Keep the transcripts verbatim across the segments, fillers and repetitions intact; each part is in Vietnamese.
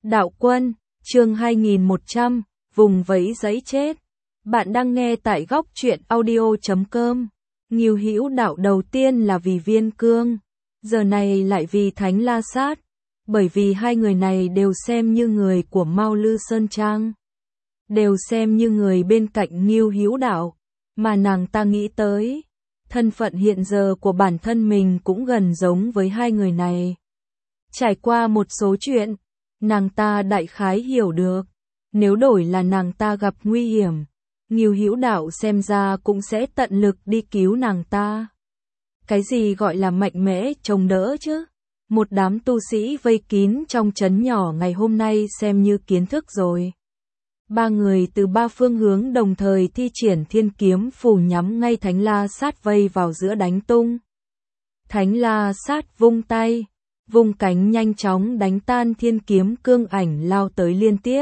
Đạo Quân, chương hai nghìn một trăm, vùng vẫy giấy chết. Bạn đang nghe tại góc truyện audio chấm com. Ngưu Hữu Đạo đầu tiên là vì Viên Cương, giờ này lại vì Thánh La Sát, bởi vì hai người này đều xem như người của Mao Lư Sơn Trang, đều xem như người bên cạnh Ngưu Hữu Đạo, mà nàng ta nghĩ tới, thân phận hiện giờ của bản thân mình cũng gần giống với hai người này. Trải qua một số chuyện, nàng ta đại khái hiểu được, nếu đổi là nàng ta gặp nguy hiểm, Ngưu Hữu Đạo xem ra cũng sẽ tận lực đi cứu nàng ta. Cái gì gọi là mạnh mẽ chống đỡ chứ? Một đám tu sĩ vây kín trong trấn nhỏ ngày hôm nay xem như kiến thức rồi. Ba người từ ba phương hướng đồng thời thi triển thiên kiếm phù nhắm ngay Thánh La Sát vây vào giữa đánh tung. Thánh La Sát vung tay, vung cánh nhanh chóng đánh tan thiên kiếm cương ảnh lao tới liên tiếp.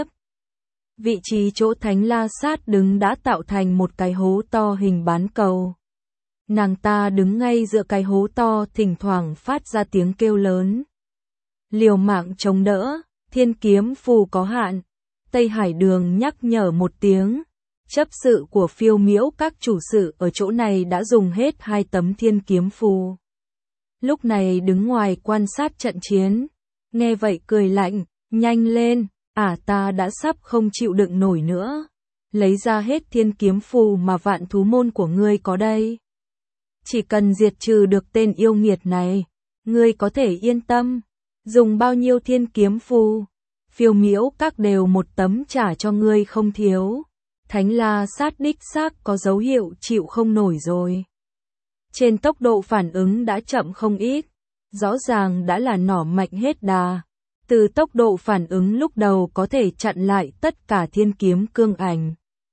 Vị trí chỗ Thánh La Sát đứng đã tạo thành một cái hố to hình bán cầu. Nàng ta đứng ngay giữa cái hố to, thỉnh thoảng phát ra tiếng kêu lớn. Liều mạng chống đỡ, thiên kiếm phù có hạn. Tây Hải Đường nhắc nhở một tiếng. Chấp sự của Phiêu Miễu các chủ sự ở chỗ này đã dùng hết hai tấm thiên kiếm phù. Lúc này đứng ngoài quan sát trận chiến. Nghe vậy cười lạnh, nhanh lên, ả ta đã sắp không chịu đựng nổi nữa. Lấy ra hết thiên kiếm phù mà Vạn Thú Môn của ngươi có đây. Chỉ cần diệt trừ được tên yêu nghiệt này, ngươi có thể yên tâm. Dùng bao nhiêu thiên kiếm phù, Phiêu Miễu các đều một tấm trả cho ngươi không thiếu. Thánh La Sát đích xác có dấu hiệu chịu không nổi rồi. Trên tốc độ phản ứng đã chậm không ít, rõ ràng đã là nỏ mạnh hết đà. Từ tốc độ phản ứng lúc đầu có thể chặn lại tất cả thiên kiếm cương ảnh.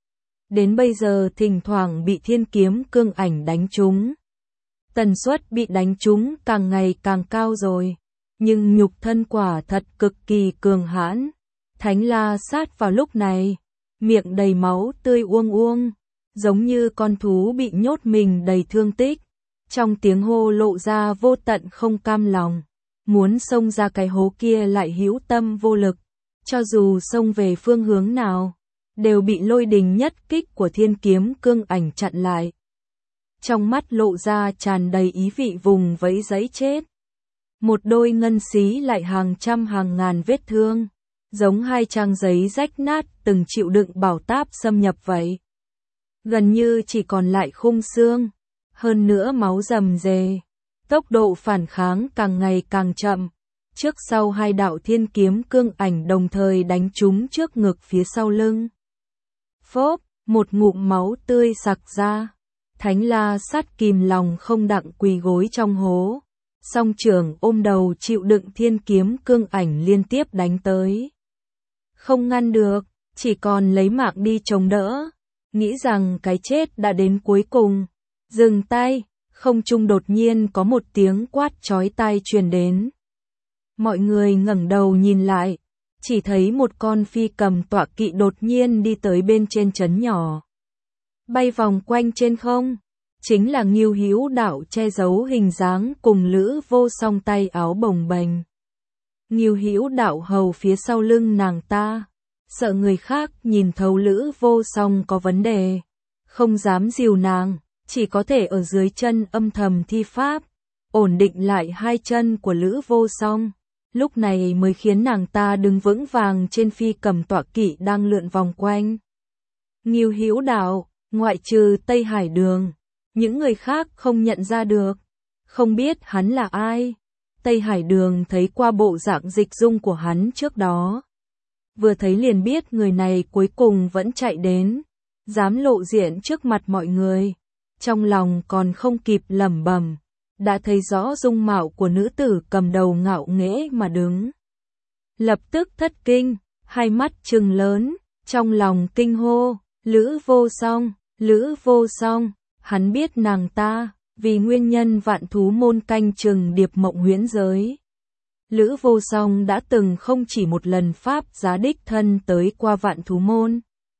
Đến bây giờ thỉnh thoảng bị thiên kiếm cương ảnh đánh trúng. Tần suất bị đánh trúng càng ngày càng cao rồi, nhưng nhục thân quả thật cực kỳ cường hãn. Thánh La Sát vào lúc này, miệng đầy máu tươi uông uông, giống như con thú bị nhốt mình đầy thương tích. Trong tiếng hô lộ ra vô tận không cam lòng, muốn xông ra cái hố kia lại hữu tâm vô lực, cho dù xông về phương hướng nào, đều bị lôi đình nhất kích của thiên kiếm cương ảnh chặn lại. Trong mắt lộ ra tràn đầy ý vị vùng vẫy giấy chết. Một đôi ngân xí lại hàng trăm hàng ngàn vết thương, giống hai trang giấy rách nát từng chịu đựng bảo táp xâm nhập vậy. Gần như chỉ còn lại khung xương, hơn nữa máu rầm rề. Tốc độ phản kháng càng ngày càng chậm. Trước sau hai đạo thiên kiếm cương ảnh đồng thời đánh trúng trước ngực phía sau lưng. Phốp, một ngụm máu tươi sặc ra. Thánh La Sát kìm lòng không đặng quỳ gối trong hố. Song trưởng ôm đầu chịu đựng thiên kiếm cương ảnh liên tiếp đánh tới. Không ngăn được, chỉ còn lấy mạng đi chống đỡ. Nghĩ rằng cái chết đã đến cuối cùng. Dừng tay, không trung đột nhiên có một tiếng quát chói tai truyền đến. Mọi người ngẩng đầu nhìn lại, chỉ thấy một con phi cầm tọa kỵ đột nhiên đi tới bên trên trấn nhỏ. Bay vòng quanh trên không, chính là Ngưu Hữu Đạo che giấu hình dáng cùng Lữ Vô Song tay áo bồng bềnh. Ngưu Hữu Đạo hầu phía sau lưng nàng ta, sợ người khác nhìn thấu Lữ Vô Song có vấn đề, không dám dìu nàng, chỉ có thể ở dưới chân âm thầm thi pháp, ổn định lại hai chân của Lữ Vô Song, lúc này mới khiến nàng ta đứng vững vàng trên phi cầm tọa kỵ đang lượn vòng quanh. Ngưu Hữu Đạo, ngoại trừ Tây Hải Đường, những người khác không nhận ra được, không biết hắn là ai. Tây Hải Đường thấy qua bộ dạng dịch dung của hắn trước đó, vừa thấy liền biết người này cuối cùng vẫn chạy đến, dám lộ diện trước mặt mọi người. Trong lòng còn không kịp lẩm bẩm, đã thấy rõ dung mạo của nữ tử cầm đầu ngạo nghễ mà đứng. Lập tức thất kinh, hai mắt trừng lớn, trong lòng kinh hô, Lữ Vô Song, Lữ Vô Song. Hắn biết nàng ta, vì nguyên nhân Vạn Thú Môn canh chừng Điệp Mộng huyễn giới. Lữ Vô Song đã từng không chỉ một lần pháp giá đích thân tới qua Vạn Thú Môn.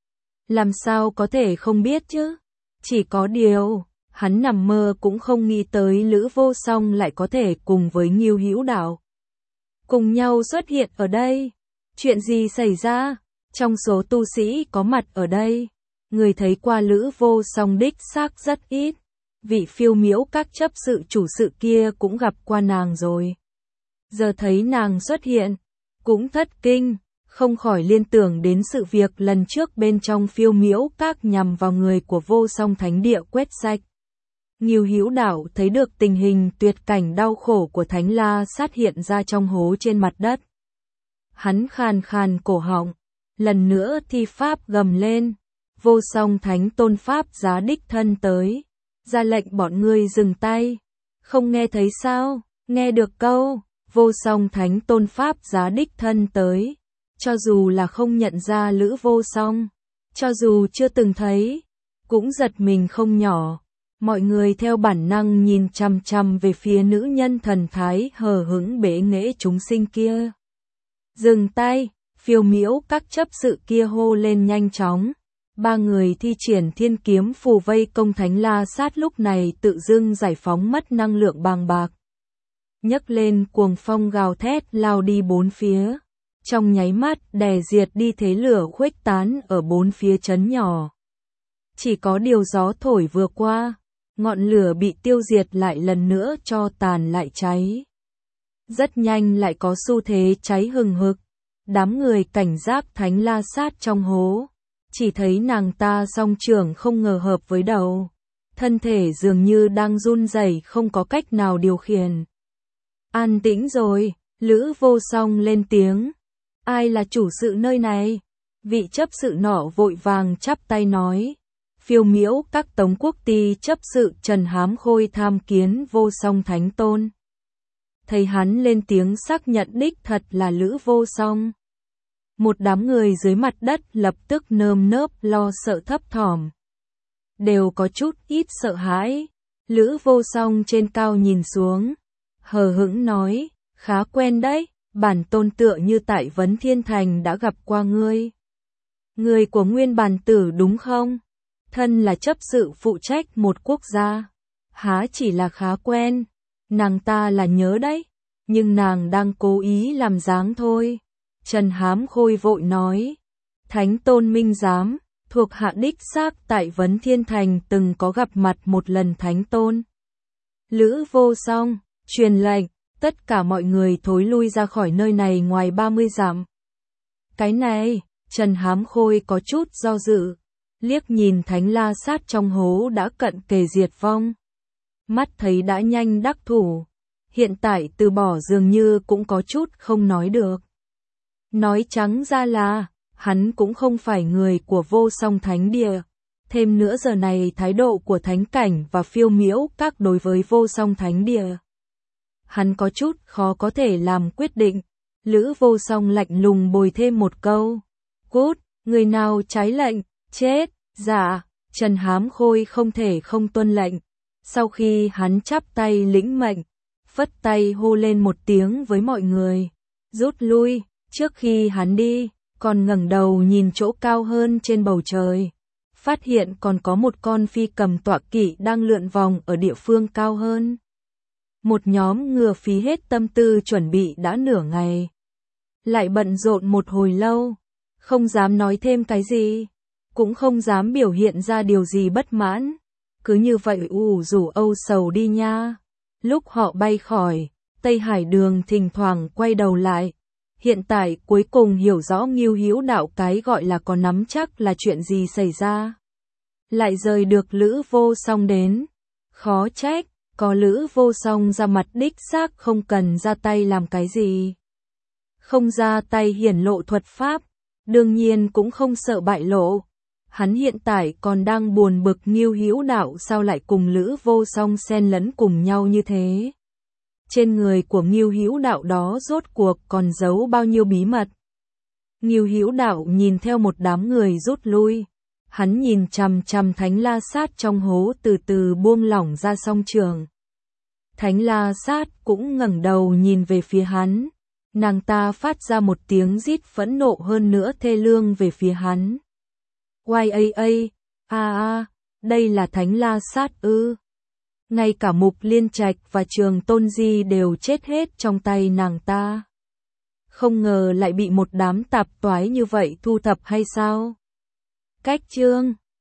Làm sao có thể không biết chứ? Chỉ có điều, hắn nằm mơ cũng không nghĩ tới Lữ Vô Song lại có thể cùng với Ngưu Hữu Đạo cùng nhau xuất hiện ở đây. Chuyện gì xảy ra? Trong số tu sĩ có mặt ở đây, người thấy qua Lữ Vô Song đích xác rất ít. Vị phiêu miễu các chấp sự chủ sự kia cũng gặp qua nàng rồi. Giờ thấy nàng xuất hiện, cũng thất kinh, không khỏi liên tưởng đến sự việc lần trước bên trong phiêu miễu các nhằm vào người của Vô Song Thánh Địa quét sạch. Ngưu Hữu Đạo thấy được tình hình tuyệt cảnh đau khổ của Thánh La Sát hiện ra trong hố trên mặt đất. Hắn khàn khàn cổ họng, lần nữa thi pháp gầm lên, Vô Song Thánh Tôn Pháp giá đích thân tới, ra lệnh bọn ngươi dừng tay. Không nghe thấy sao? Nghe được câu, Vô Song Thánh Tôn Pháp giá đích thân tới. Cho dù là không nhận ra Lữ Vô Song, cho dù chưa từng thấy, cũng giật mình không nhỏ. Mọi người theo bản năng nhìn chằm chằm về phía nữ nhân thần thái hờ hững bế nghễ chúng sinh kia. Dừng tay, phiêu miễu các chấp sự kia hô lên nhanh chóng. Ba người thi triển thiên kiếm phù vây công Thánh La Sát lúc này tự dưng giải phóng mất năng lượng bàng bạc. Nhấc lên cuồng phong gào thét lao đi bốn phía. Trong nháy mắt đè diệt đi thế lửa khuếch tán ở bốn phía trấn nhỏ. Chỉ có điều gió thổi vừa qua, ngọn lửa bị tiêu diệt lại lần nữa cho tàn lại cháy. Rất nhanh lại có xu thế cháy hừng hực. Đám người cảnh giác Thánh La Sát trong hố. Chỉ thấy nàng ta song trưởng không ngờ hợp với đầu. Thân thể dường như đang run rẩy không có cách nào điều khiển. An tĩnh rồi, Lữ Vô Song lên tiếng. Ai là chủ sự nơi này? Vị chấp sự nọ vội vàng chắp tay nói. Phiêu miễu các Tống Quốc Ti chấp sự Trần Hám Khôi tham kiến Vô Song Thánh Tôn. Thấy hắn lên tiếng xác nhận đích thật là Lữ Vô Song. Một đám người dưới mặt đất lập tức nơm nớp lo sợ thấp thỏm. Đều có chút ít sợ hãi. Lữ Vô Song trên cao nhìn xuống, hờ hững nói, khá quen đấy, bản tôn tựa như tại Vấn Thiên Thành đã gặp qua ngươi. Người của Nguyên Bản Tử đúng không? Thân là chấp sự phụ trách một quốc gia. Há chỉ là khá quen, nàng ta là nhớ đấy, nhưng nàng đang cố ý làm dáng thôi. Trần Hám Khôi vội nói, Thánh Tôn minh giám, thuộc hạ đích xác tại Vấn Thiên Thành từng có gặp mặt một lần Thánh Tôn. Lữ Vô Song, truyền lệnh, tất cả mọi người thối lui ra khỏi nơi này ngoài ba mươi dặm. Cái này, Trần Hám Khôi có chút do dự, liếc nhìn Thánh La Sát trong hố đã cận kề diệt vong. Mắt thấy đã nhanh đắc thủ, hiện tại từ bỏ dường như cũng có chút không nói được. Nói trắng ra là, hắn cũng không phải người của Vô Song Thánh Địa. Thêm nữa giờ này thái độ của Thánh Cảnh và phiêu miễu các đối với Vô Song Thánh Địa. Hắn có chút khó có thể làm quyết định. Lữ Vô Song lạnh lùng bồi thêm một câu. Cút, người nào trái lệnh, chết, dạ. Trần Hám Khôi không thể không tuân lệnh. Sau khi hắn chắp tay lĩnh mệnh, phất tay hô lên một tiếng với mọi người. Rút lui. Trước khi hắn đi, còn ngẩng đầu nhìn chỗ cao hơn trên bầu trời. Phát hiện còn có một con phi cầm tọa kỵ đang lượn vòng ở địa phương cao hơn. Một nhóm ngựa phí hết tâm tư chuẩn bị đã nửa ngày. Lại bận rộn một hồi lâu. Không dám nói thêm cái gì. Cũng không dám biểu hiện ra điều gì bất mãn. Cứ như vậy ù rủ âu sầu đi nha. Lúc họ bay khỏi, Tây Hải Đường thỉnh thoảng quay đầu lại. Hiện tại cuối cùng hiểu rõ Ngưu Hữu Đạo cái gọi là có nắm chắc là chuyện gì xảy ra. Lại rời được Lữ Vô Song đến. Khó trách, có Lữ Vô Song ra mặt đích xác không cần ra tay làm cái gì. Không ra tay hiển lộ thuật pháp, đương nhiên cũng không sợ bại lộ. Hắn hiện tại còn đang buồn bực Ngưu Hữu Đạo sao lại cùng Lữ Vô Song xen lẫn cùng nhau như thế. Trên người của Ngưu Hữu Đạo đó rốt cuộc còn giấu bao nhiêu bí mật. Ngưu Hữu Đạo nhìn theo một đám người rút lui. Hắn nhìn chằm chằm Thánh La Sát trong hố từ từ buông lỏng ra song trường. Thánh La Sát cũng ngẩng đầu nhìn về phía hắn. Nàng ta phát ra một tiếng rít phẫn nộ hơn nữa thê lương về phía hắn. Oai a a, a a, đây là Thánh La Sát ư? Ngay cả Mục Liên Trạch và Trường Tôn Di đều chết hết trong tay nàng ta. Không ngờ lại bị một đám tạp toái như vậy thu thập hay sao? Cách chương